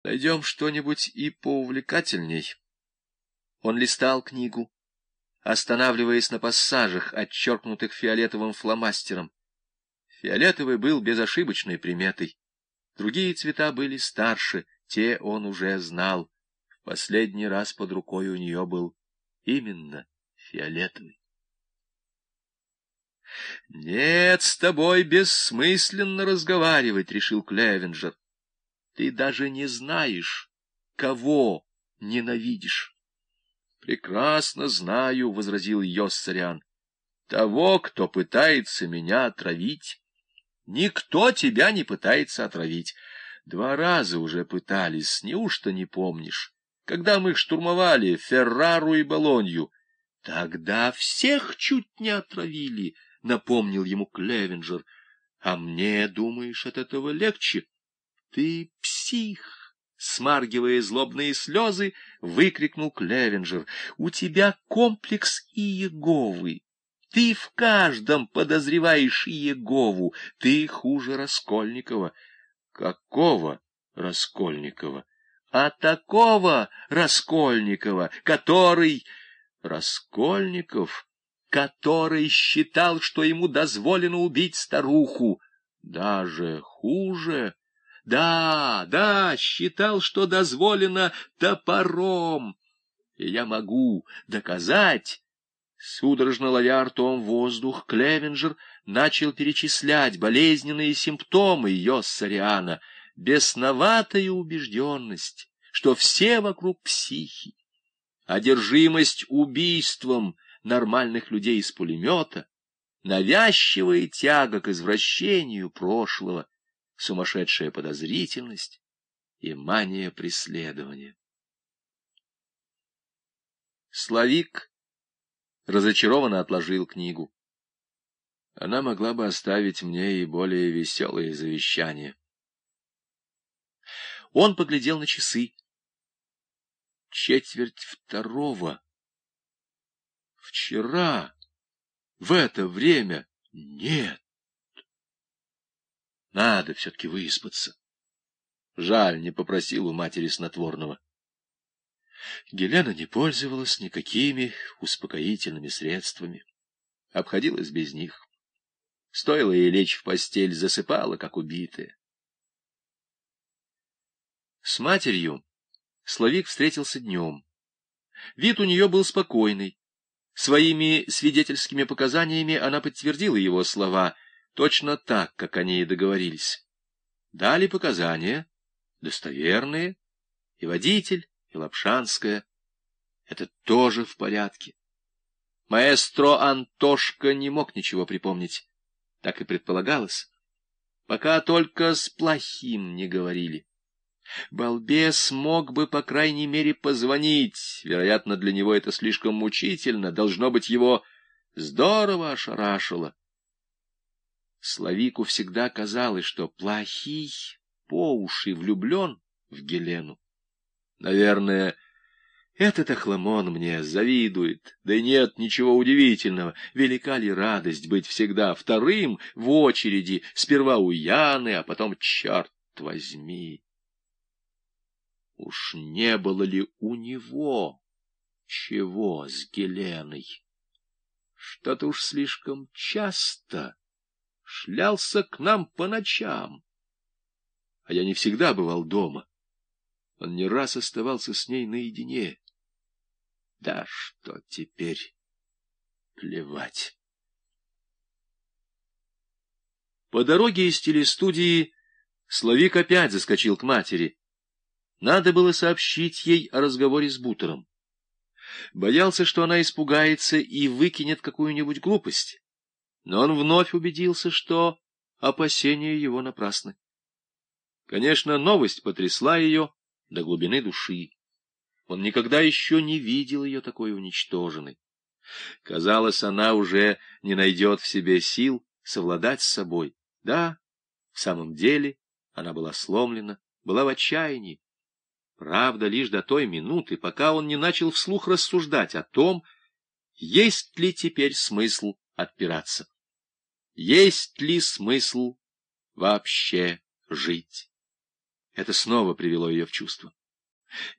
Найдем что-нибудь и поувлекательней. Он листал книгу, останавливаясь на пассажах, отчеркнутых фиолетовым фломастером. Фиолетовый был безошибочной приметой. Другие цвета были старше, те он уже знал. В последний раз под рукой у нее был именно фиолетовый. «Нет, с тобой бессмысленно разговаривать», — решил Клевенджер. «Ты даже не знаешь, кого ненавидишь». «Прекрасно знаю», — возразил Йоссарян, — «того, кто пытается меня отравить». «Никто тебя не пытается отравить. 2 раза уже пытались, неужто не помнишь? Когда мы штурмовали Феррару и Болонью, тогда всех чуть не отравили», — напомнил ему Клевенджер. «А мне, думаешь, от этого легче?» «Ты псих!» — смаргивая злобные слезы, выкрикнул Клевенджер. «У тебя комплекс Иеговы. Ты в каждом подозреваешь Иегову. Ты хуже Раскольникова». «Какого Раскольникова?» «А такого Раскольникова, который...» «Раскольников, который считал, что ему дозволено убить старуху. Даже хуже...» Да, считал, что дозволено топором. И я могу доказать». Судорожно ловя ртом воздух, Клевенджер начал перечислять болезненные симптомы Йоссариана, бесноватая убежденность, что все вокруг психи, одержимость убийством нормальных людей из пулемета, навязчивая тяга к извращению прошлого, сумасшедшая подозрительность и мания преследования. Славик разочарованно отложил книгу. Она могла бы оставить мне и более веселые завещания. Он поглядел на часы. 1:45. Вчера, в это время, нет. Надо все-таки выспаться. Жаль, не попросил у матери снотворного. Гелена не пользовалась никакими успокоительными средствами. Обходилась без них. Стоило ей лечь в постель, засыпала, как убитая. С матерью Славик встретился днем. Вид у нее был спокойный. Своими свидетельскими показаниями она подтвердила его слова, точно так, как они и договорились. Дали показания достоверные, и водитель, и Лапшанская. Это тоже в порядке. Маэстро Антошка не мог ничего припомнить. Так и предполагалось. Пока только с плохим не говорили. Балбес мог бы, по крайней мере, позвонить. Вероятно, для него это слишком мучительно. Должно быть, его здорово ошарашило. Славику всегда казалось, что плохий по уши влюблен в Гелену. Наверное, этот охламон мне завидует. Да и нет ничего удивительного. Велика ли радость быть всегда вторым в очереди, сперва у Яны, а потом, черт возьми. Уж не было ли у него чего с Геленой? Что-то уж слишком часто шлялся к нам по ночам. А я не всегда бывал дома. Он не раз оставался с ней наедине. Да что теперь? Плевать. По дороге из телестудии Славик опять заскочил к матери. Надо было сообщить ей о разговоре с Бутером. Боялся, что она испугается и выкинет какую-нибудь глупость. Но он вновь убедился, что опасения его напрасны. Конечно, новость потрясла ее до глубины души. Он никогда еще не видел ее такой уничтоженной. Казалось, она уже не найдет в себе сил совладать с собой. Да, в самом деле она была сломлена, была в отчаянии. Правда, лишь до той минуты, пока он не начал вслух рассуждать о том, есть ли теперь смысл отпираться. Есть ли смысл вообще жить? Это снова привело ее в чувство.